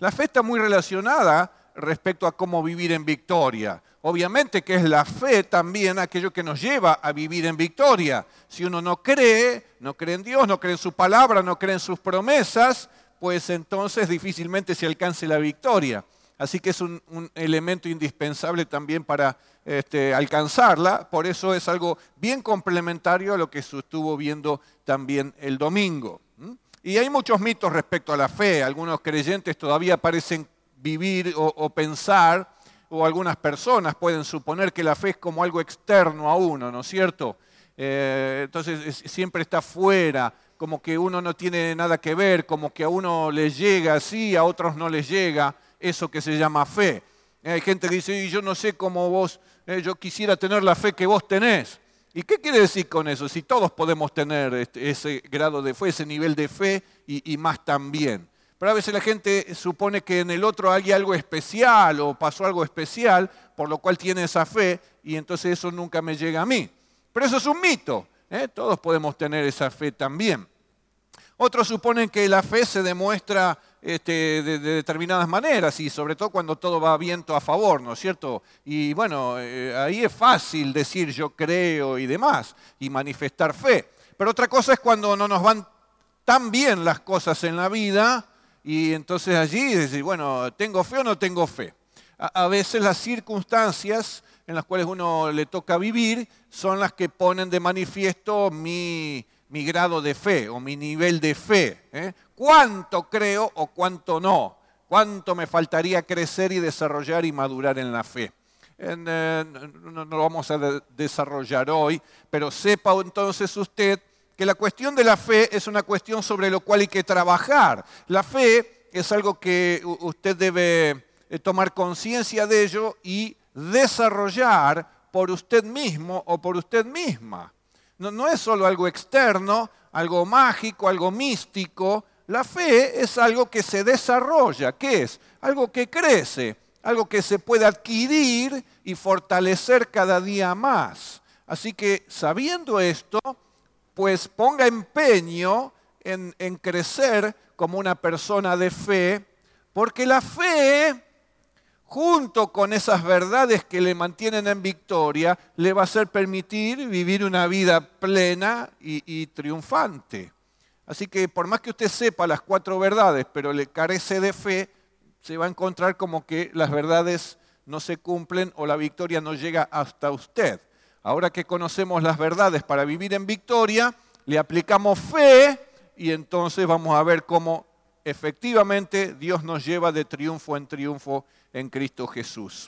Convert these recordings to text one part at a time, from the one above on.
La fe está muy relacionada respecto a cómo vivir en victoria. Obviamente que es la fe también aquello que nos lleva a vivir en victoria. Si uno no cree en Dios, no cree en su palabra, no cree en sus promesas, pues entonces difícilmente se alcance la victoria. Así que es un elemento indispensable también para alcanzarla. Por eso es algo bien complementario a lo que se estuvo viendo también el domingo. Y hay muchos mitos respecto a la fe. Algunos creyentes todavía parecen vivir o pensar, o algunas personas pueden suponer que la fe es como algo externo a uno, ¿no es cierto? Entonces siempre está fuera, como que uno no tiene nada que ver, como que a uno les llega así, a otros no les llega eso que se llama fe. Hay gente que dice, yo no sé cómo vos, yo quisiera tener la fe que vos tenés. ¿Y qué quiere decir con eso? Si todos podemos tener ese grado de fe, ese nivel de fe y más también. Pero a veces la gente supone que en el otro hay algo especial o pasó algo especial, por lo cual tiene esa fe y entonces eso nunca me llega a mí. Pero eso es un mito, todos podemos tener esa fe también. Otros suponen que la fe se demuestra de determinadas maneras y sobre todo cuando todo va viento a favor, ¿no es cierto? Y bueno, ahí es fácil decir yo creo y demás y manifestar fe. Pero otra cosa es cuando no nos van tan bien las cosas en la vida y entonces allí decir, bueno, ¿tengo fe o no tengo fe? A veces las circunstancias en las cuales uno le toca vivir son las que ponen de manifiesto mi grado de fe o mi nivel de fe. ¿Cuánto creo o cuánto no? ¿Cuánto me faltaría crecer y desarrollar y madurar en la fe? No lo vamos a desarrollar hoy, pero sepa entonces usted que la cuestión de la fe es una cuestión sobre lo cual hay que trabajar. La fe es algo que usted debe tomar conciencia de ello y desarrollar por usted mismo o por usted misma. No es solo algo externo, algo mágico, algo místico. La fe es algo que se desarrolla. ¿Qué es? Algo que crece, algo que se puede adquirir y fortalecer cada día más. Así que sabiendo esto, pues ponga empeño en crecer como una persona de fe, porque la fe, junto con esas verdades que le mantienen en victoria, le va a hacer permitir vivir una vida plena y triunfante. Así que por más que usted sepa las 4 verdades, pero le carece de fe, se va a encontrar como que las verdades no se cumplen o la victoria no llega hasta usted. Ahora que conocemos las verdades para vivir en victoria, le aplicamos fe y entonces vamos a ver cómo efectivamente Dios nos lleva de triunfo en Cristo Jesús.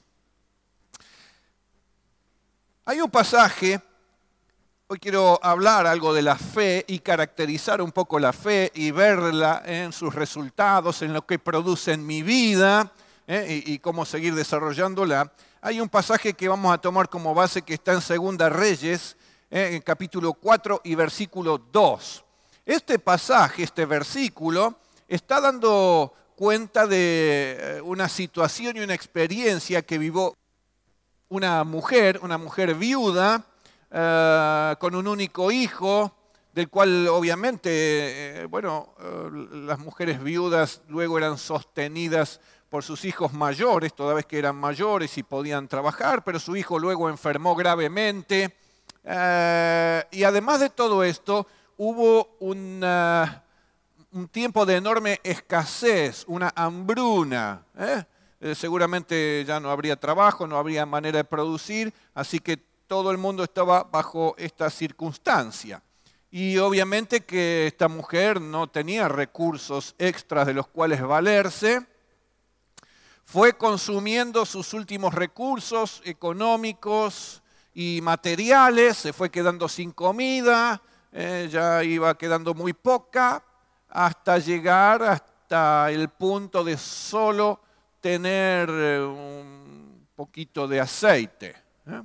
Hay un pasaje, hoy quiero hablar algo de la fe y caracterizar un poco la fe y verla en sus resultados, en lo que produce en mi vida y cómo seguir desarrollándola. Hay un pasaje que vamos a tomar como base que está en Segunda Reyes, en capítulo 4 y versículo 2. Este pasaje, este versículo, está dando cuenta de una situación y una experiencia que vivió una mujer viuda, con un único hijo, del cual obviamente, las mujeres viudas luego eran sostenidas por sus hijos mayores, toda vez que eran mayores y podían trabajar, pero su hijo luego enfermó gravemente. Y además de todo esto, hubo un tiempo de enorme escasez, una hambruna. Seguramente ya no habría trabajo, no habría manera de producir, así que todo el mundo estaba bajo esta circunstancia. Y obviamente que esta mujer no tenía recursos extras de los cuales valerse. Fue consumiendo sus últimos recursos económicos y materiales, se fue quedando sin comida, ya iba quedando muy poca, hasta llegar hasta el punto de solo tener un poquito de aceite.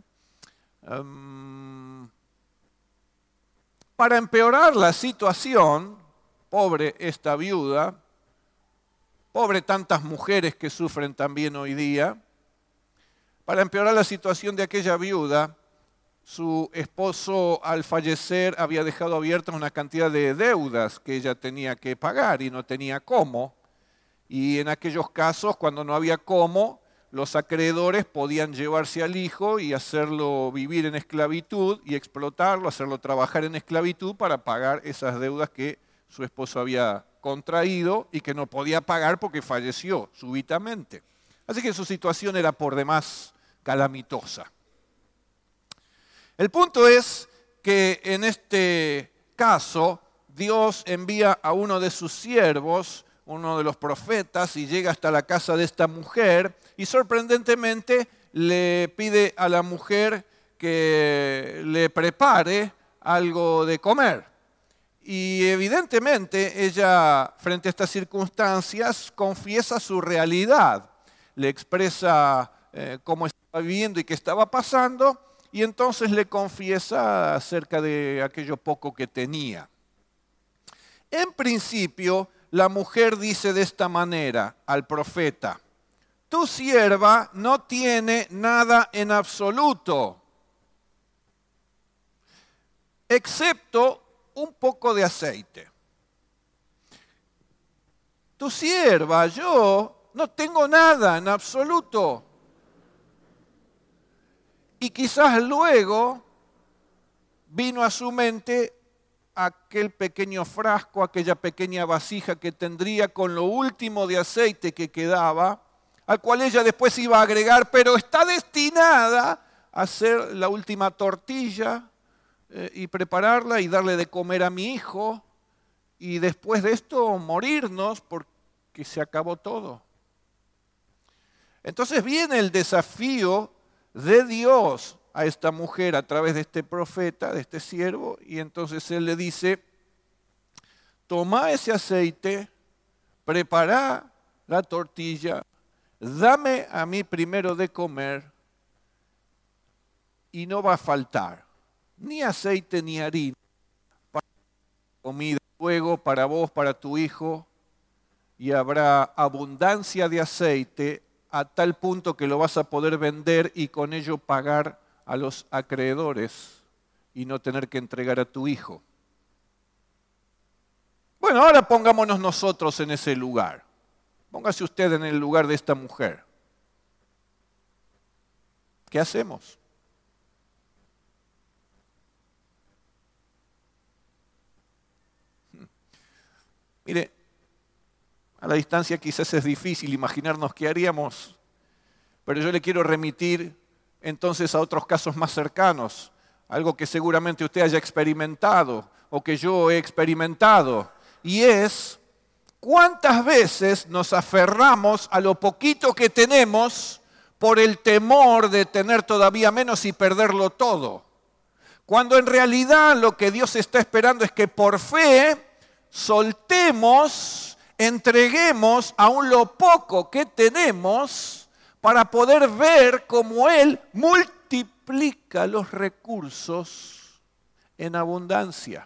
Para empeorar la situación, pobre esta viuda, pobre tantas mujeres que sufren también hoy día, para empeorar la situación de aquella viuda, su esposo al fallecer había dejado abiertas una cantidad de deudas que ella tenía que pagar y no tenía cómo. Y en aquellos casos, cuando no había cómo, los acreedores podían llevarse al hijo y hacerlo vivir en esclavitud y explotarlo, hacerlo trabajar en esclavitud para pagar esas deudas que su esposo había contraído y que no podía pagar porque falleció súbitamente. Así que su situación era por demás calamitosa. El punto es que en este caso Dios envía a uno de sus siervos, uno de los profetas, y llega hasta la casa de esta mujer y sorprendentemente le pide a la mujer que le prepare algo de comer. Y evidentemente ella, frente a estas circunstancias, confiesa su realidad, le expresa cómo estaba viviendo y qué estaba pasando, y entonces le confiesa acerca de aquello poco que tenía. En principio, la mujer dice de esta manera al profeta: tu sierva no tiene nada en absoluto, excepto un poco de aceite. Tu sierva, yo no tengo nada en absoluto. Y quizás luego vino a su mente aquel pequeño frasco, aquella pequeña vasija que tendría con lo último de aceite que quedaba, al cual ella después iba a agregar, pero está destinada a hacer la última tortilla y prepararla y darle de comer a mi hijo, y después de esto morirnos porque se acabó todo. Entonces viene el desafío de Dios a esta mujer a través de este profeta, de este siervo, y entonces él le dice: toma ese aceite, prepara la tortilla, dame a mí primero de comer, y no va a faltar ni aceite ni harina para comida luego para vos, para tu hijo, y habrá abundancia de aceite a tal punto que lo vas a poder vender y con ello pagar a los acreedores y no tener que entregar a tu hijo. Bueno, ahora pongámonos nosotros en ese lugar. Póngase usted en el lugar de esta mujer. ¿Qué hacemos? Mire, a la distancia quizás es difícil imaginarnos qué haríamos, pero yo le quiero remitir entonces a otros casos más cercanos, algo que seguramente usted haya experimentado o que yo he experimentado, y es cuántas veces nos aferramos a lo poquito que tenemos por el temor de tener todavía menos y perderlo todo, cuando en realidad lo que Dios está esperando es que por fe soltemos, entreguemos aún lo poco que tenemos para poder ver cómo Él multiplica los recursos en abundancia.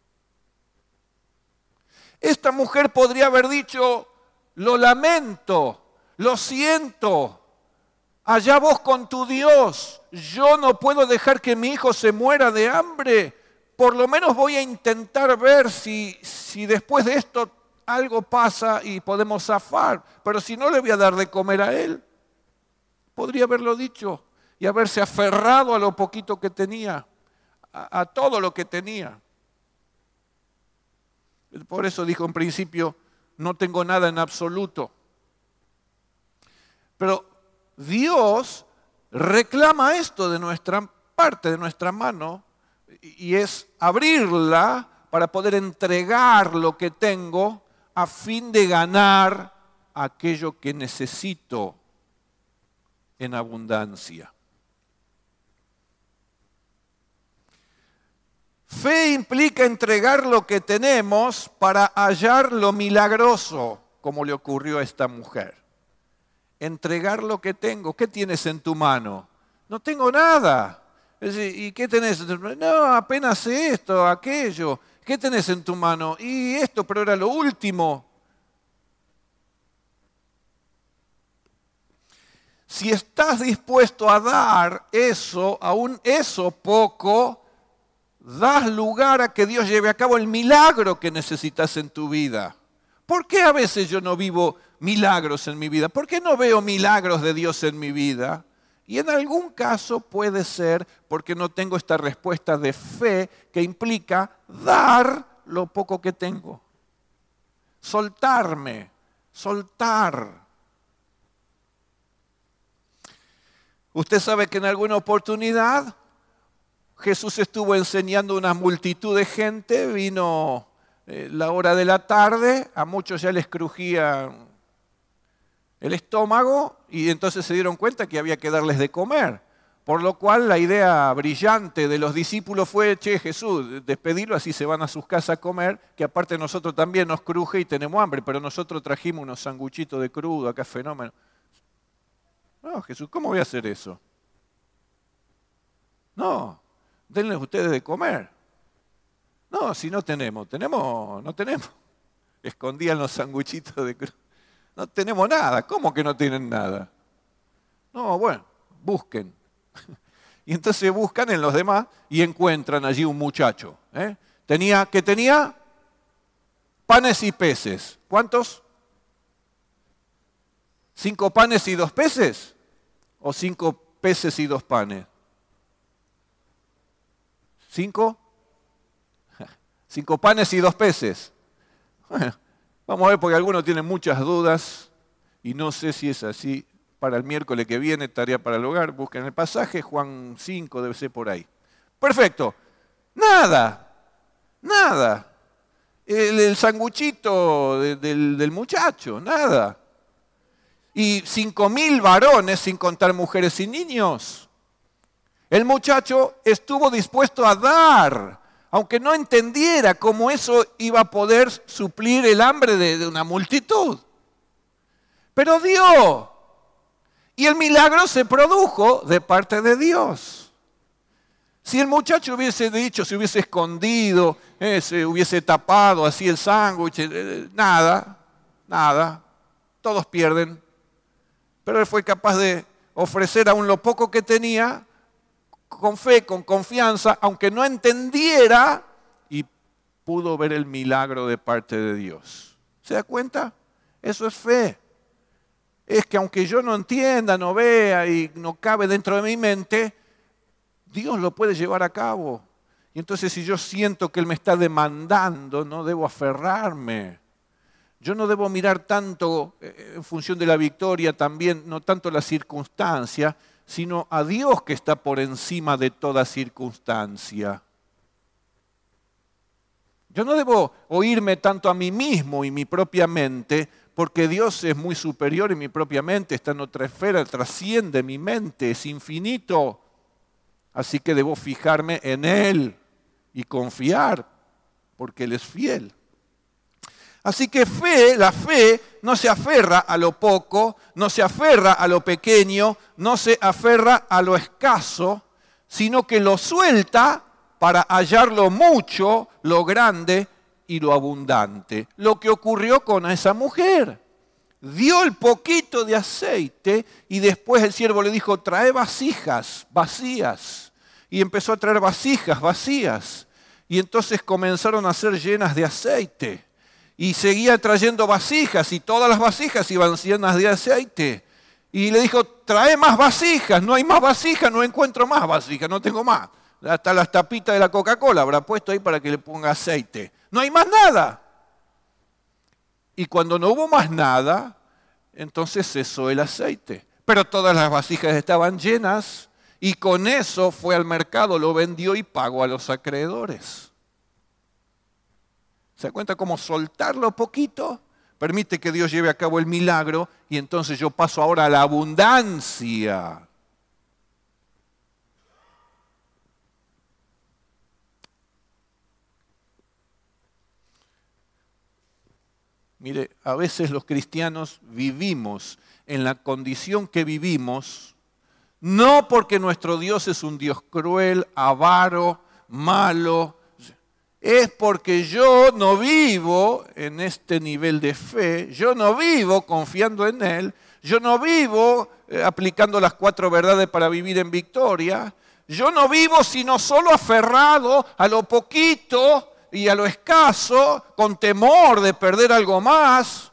Esta mujer podría haber dicho: lo lamento, lo siento, allá vos con tu Dios, yo no puedo dejar que mi hijo se muera de hambre, por lo menos voy a intentar ver si después de esto algo pasa y podemos zafar, pero si no, le voy a dar de comer a él. Podría haberlo dicho y haberse aferrado a lo poquito que tenía, a todo lo que tenía. Por eso dijo en principio: no tengo nada en absoluto. Pero Dios reclama esto de nuestra parte, de nuestra mano, y es abrirla para poder entregar lo que tengo a fin de ganar aquello que necesito en abundancia. Fe implica entregar lo que tenemos para hallar lo milagroso, como le ocurrió a esta mujer. Entregar lo que tengo. ¿Qué tienes en tu mano? No tengo nada. ¿Y qué tenés? No, apenas esto, aquello. ¿Qué tenés en tu mano? Y esto, pero era lo último. Si estás dispuesto a dar eso, aún eso poco, das lugar a que Dios lleve a cabo el milagro que necesitas en tu vida. ¿Por qué a veces yo no vivo milagros en mi vida? ¿Por qué no veo milagros de Dios en mi vida? Y en algún caso puede ser porque no tengo esta respuesta de fe que implica dar lo poco que tengo. Soltarme, soltar. Usted sabe que en alguna oportunidad Jesús estuvo enseñando a una multitud de gente, vino la hora de la tarde, a muchos ya les crujía el estómago y entonces se dieron cuenta que había que darles de comer. Por lo cual la idea brillante de los discípulos fue, che, Jesús, despedilo, así se van a sus casas a comer, que aparte nosotros también nos cruje y tenemos hambre, pero nosotros trajimos unos sanguchitos de crudo, acá fenómeno. No, Jesús, ¿cómo voy a hacer eso? No, denles ustedes de comer. No, si no tenemos, no tenemos. Escondían los sanguchitos de crudo. No tenemos nada, ¿cómo que no tienen nada? No, bueno, busquen. Y entonces buscan en los demás y encuentran allí un muchacho. ¿Qué tenía? Panes y peces. ¿Cuántos? 5 panes y 2 peces. ¿O 5 peces y 2 panes? 5. 5 panes y 2 peces. Bueno, vamos a ver porque algunos tienen muchas dudas y no sé si es así. Para el miércoles que viene, tarea para el hogar, busquen el pasaje, Juan 5 debe ser por ahí. Perfecto. Nada. El sanguchito del muchacho, nada. Y 5.000 varones, sin contar mujeres y niños. El muchacho estuvo dispuesto a dar, aunque no entendiera cómo eso iba a poder suplir el hambre de una multitud. Pero dio. Y el milagro se produjo de parte de Dios. Si el muchacho hubiese dicho, se hubiese escondido, se hubiese tapado así el sándwich, nada, todos pierden. Pero él fue capaz de ofrecer aún lo poco que tenía, con fe, con confianza, aunque no entendiera, y pudo ver el milagro de parte de Dios. ¿Se da cuenta? Eso es fe. Es que aunque yo no entienda, no vea y no cabe dentro de mi mente, Dios lo puede llevar a cabo. Y entonces si yo siento que Él me está demandando, no debo aferrarme. Yo no debo mirar tanto en función de la victoria también, no tanto la circunstancia, sino a Dios que está por encima de toda circunstancia. Yo no debo oírme tanto a mí mismo y mi propia mente, porque Dios es muy superior y mi propia mente está en otra esfera, trasciende mi mente, es infinito. Así que debo fijarme en Él y confiar, porque Él es fiel. Así que la fe no se aferra a lo poco, no se aferra a lo pequeño, no se aferra a lo escaso, sino que lo suelta para hallar lo mucho, lo grande y lo abundante. Lo que ocurrió con esa mujer. Dio el poquito de aceite y después el siervo le dijo, trae vasijas vacías. Y empezó a traer vasijas vacías. Y entonces comenzaron a ser llenas de aceite. Y seguía trayendo vasijas y todas las vasijas iban llenas de aceite. Y le dijo, trae más vasijas, no hay más vasijas, no encuentro más vasijas, no tengo más. Hasta las tapitas de la Coca-Cola habrá puesto ahí para que le ponga aceite. No hay más nada. Y cuando no hubo más nada, entonces cesó el aceite. Pero todas las vasijas estaban llenas y con eso fue al mercado, lo vendió y pagó a los acreedores. ¿Se da cuenta cómo soltarlo poquito permite que Dios lleve a cabo el milagro y entonces yo paso ahora a la abundancia? Mire, a veces los cristianos vivimos en la condición que vivimos, no porque nuestro Dios es un Dios cruel, avaro, malo, es porque yo no vivo en este nivel de fe, yo no vivo confiando en Él, yo no vivo aplicando las 4 verdades para vivir en victoria, yo no vivo sino solo aferrado a lo poquito y a lo escaso, con temor de perder algo más.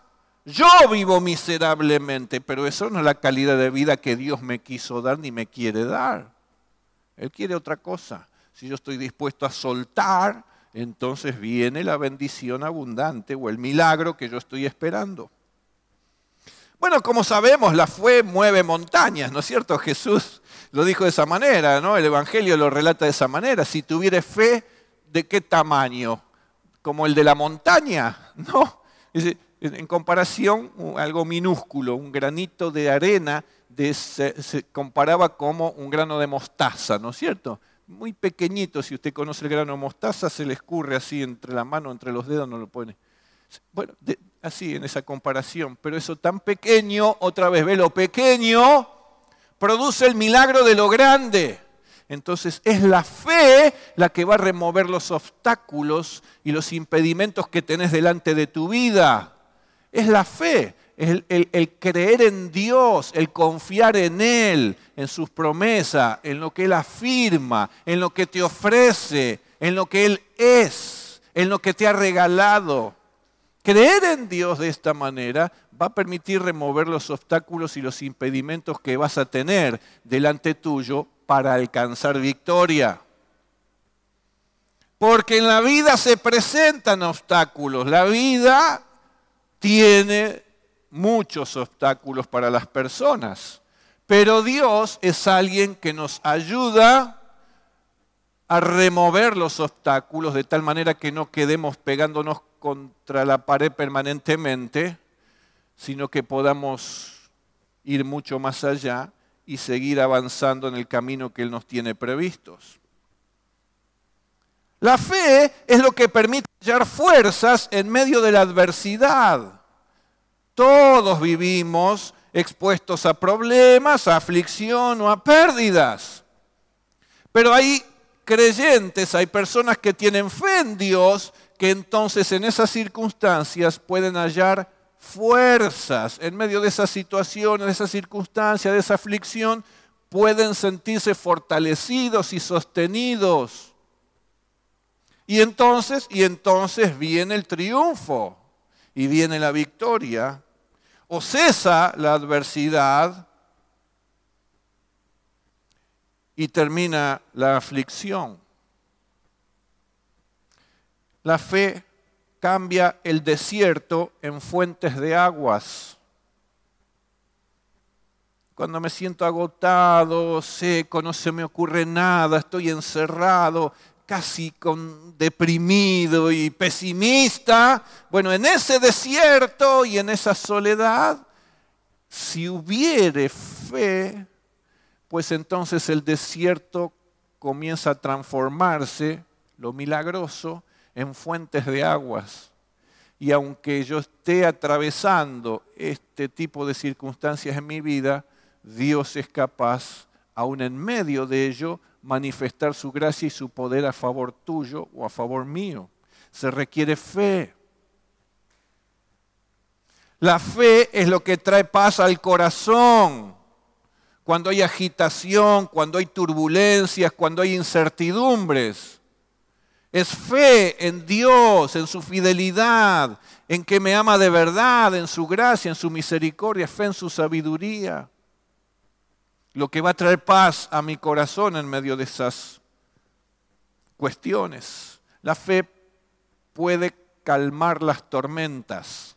Yo vivo miserablemente, pero eso no es la calidad de vida que Dios me quiso dar ni me quiere dar. Él quiere otra cosa. Si yo estoy dispuesto a soltar, entonces viene la bendición abundante o el milagro que yo estoy esperando. Bueno, como sabemos, la fe mueve montañas, ¿no es cierto? Jesús lo dijo de esa manera, ¿no? El Evangelio lo relata de esa manera. Si tuvieres fe, ¿de qué tamaño? ¿Como el de la montaña? No. En comparación, algo minúsculo, un granito de arena se comparaba como un grano de mostaza, ¿no es cierto? Muy pequeñito, si usted conoce el grano de mostaza, se le escurre así entre la mano, entre los dedos, no lo pone. Bueno, así en esa comparación, pero eso tan pequeño, otra vez ve lo pequeño, produce el milagro de lo grande. Entonces es la fe la que va a remover los obstáculos y los impedimentos que tenés delante de tu vida. Es la fe, es el creer en Dios, el confiar en Él, en sus promesas, en lo que Él afirma, en lo que te ofrece, en lo que Él es, en lo que te ha regalado. Creer en Dios de esta manera va a permitir remover los obstáculos y los impedimentos que vas a tener delante tuyo para alcanzar victoria. Porque en la vida se presentan obstáculos. La vida tiene muchos obstáculos para las personas. Pero Dios es alguien que nos ayuda a remover los obstáculos de tal manera que no quedemos pegándonos contra la pared permanentemente, sino que podamos ir mucho más allá y seguir avanzando en el camino que Él nos tiene previstos. La fe es lo que permite hallar fuerzas en medio de la adversidad. Todos vivimos expuestos a problemas, a aflicción o a pérdidas. Pero hay creyentes, hay personas que tienen fe en Dios, que entonces en esas circunstancias pueden hallar fuerzas. En medio de esas situaciones, de esas circunstancias, de esa aflicción, pueden sentirse fortalecidos y sostenidos. Y entonces viene el triunfo y viene la victoria. O cesa la adversidad y termina la aflicción. La fe cambia el desierto en fuentes de aguas. Cuando me siento agotado, seco, no se me ocurre nada, estoy encerrado, casi deprimido y pesimista. Bueno, en ese desierto y en esa soledad, si hubiere fe, pues entonces el desierto comienza a transformarse, lo milagroso, en fuentes de aguas. Y aunque yo esté atravesando este tipo de circunstancias en mi vida, Dios es capaz, aún en medio de ello, manifestar su gracia y su poder a favor tuyo o a favor mío. Se requiere fe. La fe es lo que trae paz al corazón. Cuando hay agitación, cuando hay turbulencias, cuando hay incertidumbres. Es fe en Dios, en su fidelidad, en que me ama de verdad, en su gracia, en su misericordia, fe en su sabiduría. Lo que va a traer paz a mi corazón en medio de esas cuestiones. La fe puede calmar las tormentas,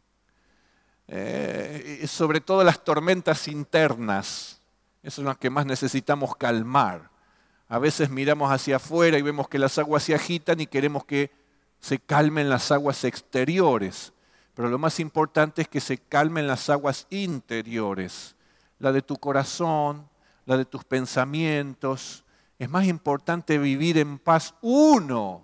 sobre todo las tormentas internas. Eso es lo que más necesitamos calmar. A veces miramos hacia afuera y vemos que las aguas se agitan y queremos que se calmen las aguas exteriores. Pero lo más importante es que se calmen las aguas interiores. La de tu corazón, la de tus pensamientos. Es más importante vivir en paz uno.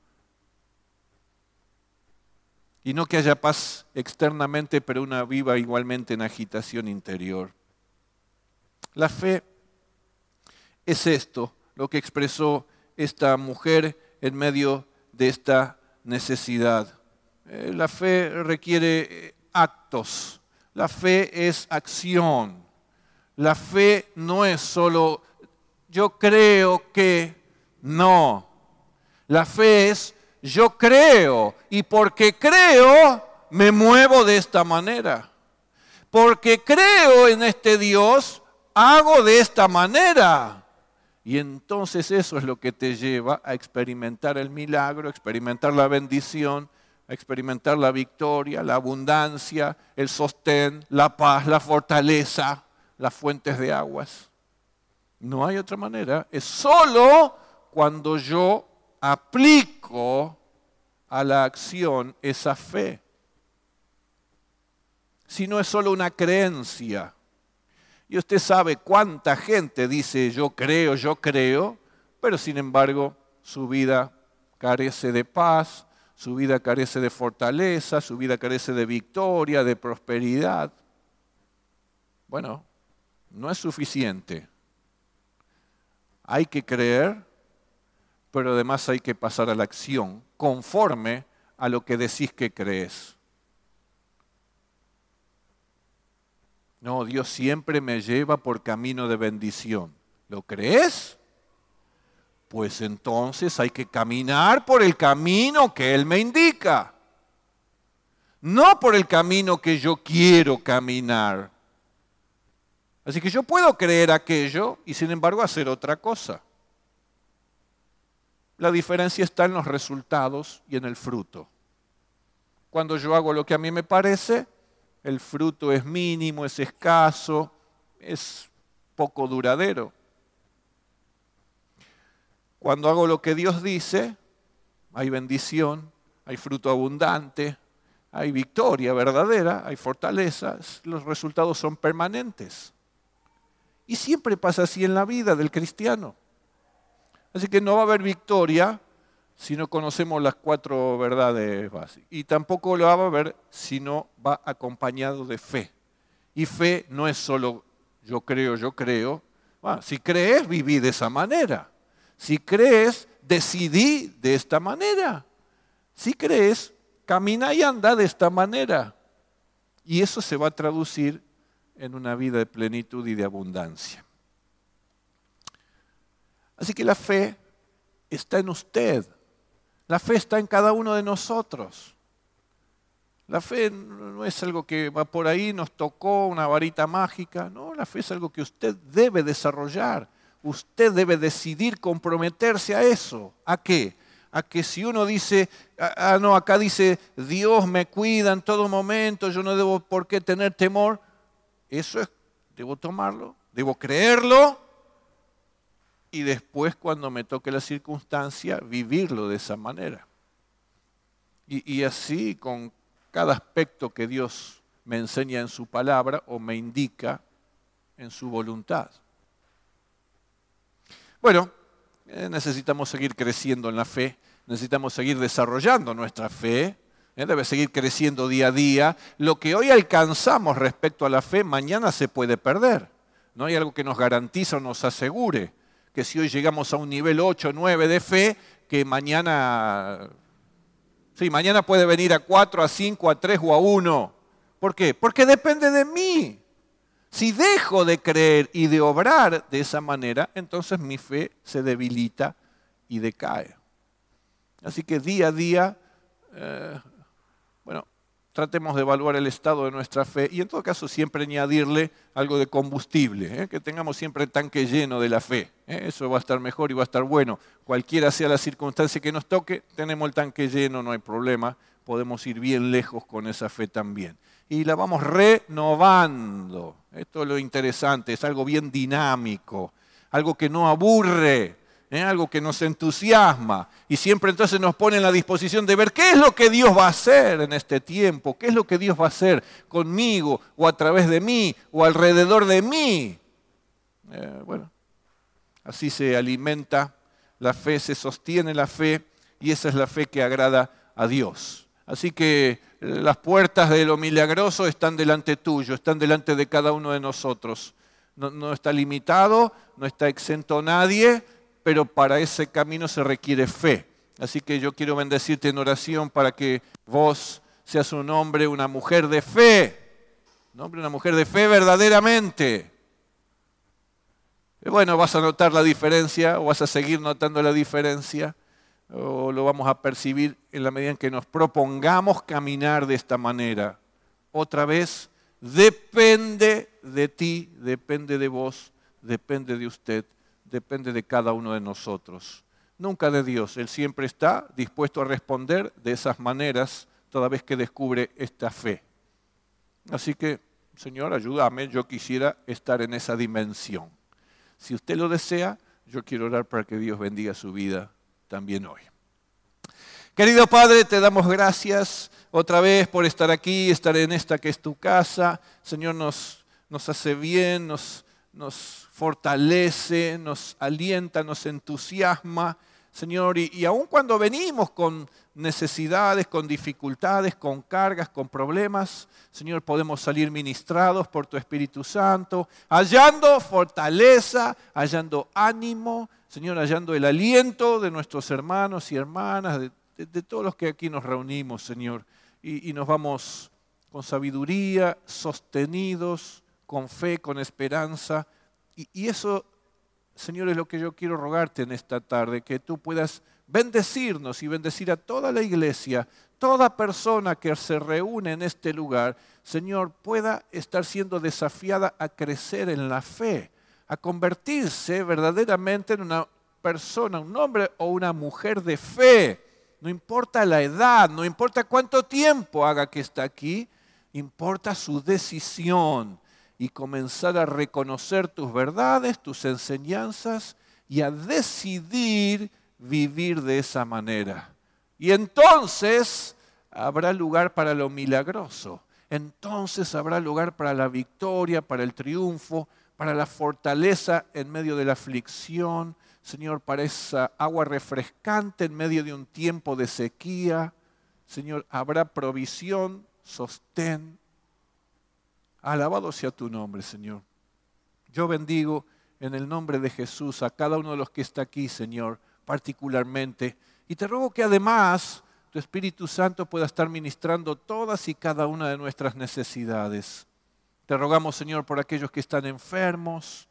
Y no que haya paz externamente, pero una viva igualmente en agitación interior. La fe es esto, lo que expresó esta mujer en medio de esta necesidad. La fe requiere actos. La fe es acción. La fe no es solo yo creo que, no. La fe es yo creo y porque creo me muevo de esta manera. Porque creo en este Dios, hago de esta manera. Y entonces eso es lo que te lleva a experimentar el milagro, a experimentar la bendición, a experimentar la victoria, la abundancia, el sostén, la paz, la fortaleza, las fuentes de aguas. No hay otra manera. Es solo cuando yo aplico a la acción esa fe. Si no es solo una creencia. Y usted sabe cuánta gente dice yo creo, pero sin embargo su vida carece de paz, su vida carece de fortaleza, su vida carece de victoria, de prosperidad. Bueno, no es suficiente. Hay que creer, pero además hay que pasar a la acción conforme a lo que decís que crees. No, Dios siempre me lleva por camino de bendición. ¿Lo crees? Pues entonces hay que caminar por el camino que Él me indica. No por el camino que yo quiero caminar. Así que yo puedo creer aquello y sin embargo hacer otra cosa. La diferencia está en los resultados y en el fruto. Cuando yo hago lo que a mí me parece, el fruto es mínimo, es escaso, es poco duradero. Cuando hago lo que Dios dice, hay bendición, hay fruto abundante, hay victoria verdadera, hay fortaleza, los resultados son permanentes. Y siempre pasa así en la vida del cristiano. Así que no va a haber victoria si no conocemos las 4 verdades básicas. Y tampoco lo va a haber si no va acompañado de fe. Y fe no es solo yo creo. Bueno, si crees, viví de esa manera. Si crees, decidí de esta manera. Si crees, camina y anda de esta manera. Y eso se va a traducir en una vida de plenitud y de abundancia. Así que la fe está en usted. La fe está en cada uno de nosotros. La fe no es algo que va por ahí, nos tocó una varita mágica. No, la fe es algo que usted debe desarrollar. Usted debe decidir comprometerse a eso. ¿A qué? A que si uno dice, no, acá dice, Dios me cuida en todo momento, yo no debo por qué tener temor. Eso es, debo tomarlo, debo creerlo. Y después, cuando me toque la circunstancia, vivirlo de esa manera. Y así con cada aspecto que Dios me enseña en su palabra o me indica en su voluntad. Bueno, necesitamos seguir creciendo en la fe, necesitamos seguir desarrollando nuestra fe, debe seguir creciendo día a día. Lo que hoy alcanzamos respecto a la fe, mañana se puede perder. No hay algo que nos garantiza o nos asegure que si hoy llegamos a un nivel 8 o 9 de fe, que mañana puede venir a 4, a 5, a 3 o a 1. ¿Por qué? Porque depende de mí. Si dejo de creer y de obrar de esa manera, entonces mi fe se debilita y decae. Así que día a día, tratemos de evaluar el estado de nuestra fe y en todo caso siempre añadirle algo de combustible, que tengamos siempre el tanque lleno de la fe. Eso va a estar mejor y va a estar bueno. Cualquiera sea la circunstancia que nos toque, tenemos el tanque lleno, no hay problema. Podemos ir bien lejos con esa fe también. Y la vamos renovando. Esto es lo interesante, es algo bien dinámico, algo que no aburre. Algo que nos entusiasma y siempre entonces nos pone en la disposición de ver qué es lo que Dios va a hacer en este tiempo, qué es lo que Dios va a hacer conmigo o a través de mí o alrededor de mí. Así se alimenta la fe, se sostiene la fe y esa es la fe que agrada a Dios. Así que las puertas de lo milagroso están delante tuyo, están delante de cada uno de nosotros. No está limitado, no está exento nadie, pero para ese camino se requiere fe. Así que yo quiero bendecirte en oración para que vos seas un hombre, una mujer de fe. Un hombre, una mujer de fe verdaderamente. Bueno, vas a notar la diferencia o vas a seguir notando la diferencia o lo vamos a percibir en la medida en que nos propongamos caminar de esta manera. Otra vez, depende de ti, depende de vos, depende de usted, depende de cada uno de nosotros. Nunca de Dios. Él siempre está dispuesto a responder de esas maneras toda vez que descubre esta fe. Así que, Señor, ayúdame, yo quisiera estar en esa dimensión. Si usted lo desea, yo quiero orar para que Dios bendiga su vida también hoy. Querido Padre, te damos gracias otra vez por estar aquí, estar en esta que es tu casa. Señor, nos hace bien, nos fortalece, nos alienta, nos entusiasma. Señor, y aun cuando venimos con necesidades, con dificultades, con cargas, con problemas, Señor, podemos salir ministrados por tu Espíritu Santo, hallando fortaleza, hallando ánimo, Señor, hallando el aliento de nuestros hermanos y hermanas, de todos los que aquí nos reunimos, Señor, y nos vamos con sabiduría, sostenidos, con fe, con esperanza, y eso, Señor, es lo que yo quiero rogarte en esta tarde, que tú puedas bendecirnos y bendecir a toda la iglesia, toda persona que se reúne en este lugar, Señor, pueda estar siendo desafiada a crecer en la fe, a convertirse verdaderamente en una persona, un hombre o una mujer de fe. No importa la edad, no importa cuánto tiempo haga que está aquí, importa su decisión y comenzar a reconocer tus verdades, tus enseñanzas y a decidir vivir de esa manera. Y entonces habrá lugar para lo milagroso. Entonces habrá lugar para la victoria, para el triunfo, para la fortaleza en medio de la aflicción. Señor, para esa agua refrescante en medio de un tiempo de sequía. Señor, habrá provisión, sostén. Alabado sea tu nombre, Señor. Yo bendigo en el nombre de Jesús a cada uno de los que está aquí, Señor, particularmente. Y te ruego que además tu Espíritu Santo pueda estar ministrando todas y cada una de nuestras necesidades. Te rogamos, Señor, por aquellos que están enfermos,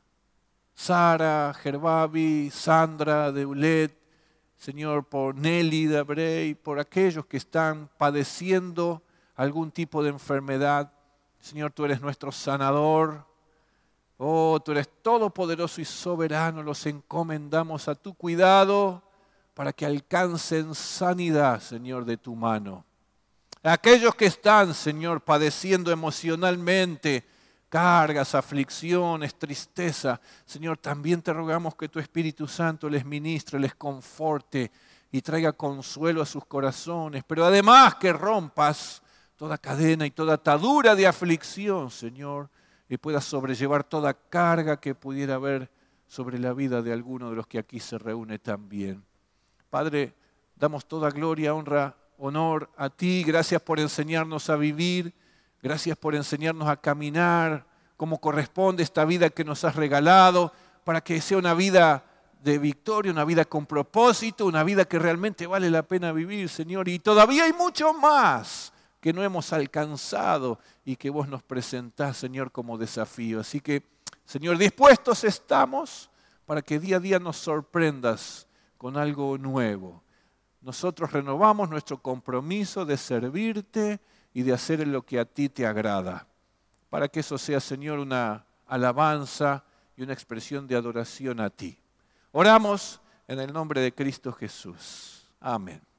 Sara, Gerbabi, Sandra, Deulet, Señor, por Nelly, Dabrey, por aquellos que están padeciendo algún tipo de enfermedad. Señor, tú eres nuestro sanador. Oh, tú eres todopoderoso y soberano. Los encomendamos a tu cuidado para que alcancen sanidad, Señor, de tu mano. Aquellos que están, Señor, padeciendo emocionalmente cargas, aflicciones, tristeza, Señor, también te rogamos que tu Espíritu Santo les ministre, les conforte y traiga consuelo a sus corazones. Pero además que rompas toda cadena y toda atadura de aflicción, Señor, y puedas sobrellevar toda carga que pudiera haber sobre la vida de alguno de los que aquí se reúne también. Padre, damos toda gloria, honra, honor a ti. Gracias por enseñarnos a vivir. Gracias por enseñarnos a caminar como corresponde esta vida que nos has regalado, para que sea una vida de victoria, una vida con propósito, una vida que realmente vale la pena vivir, Señor. Y todavía hay mucho más que no hemos alcanzado y que vos nos presentás, Señor, como desafío. Así que, Señor, dispuestos estamos para que día a día nos sorprendas con algo nuevo. Nosotros renovamos nuestro compromiso de servirte y de hacer lo que a ti te agrada, para que eso sea, Señor, una alabanza y una expresión de adoración a ti. Oramos en el nombre de Cristo Jesús. Amén.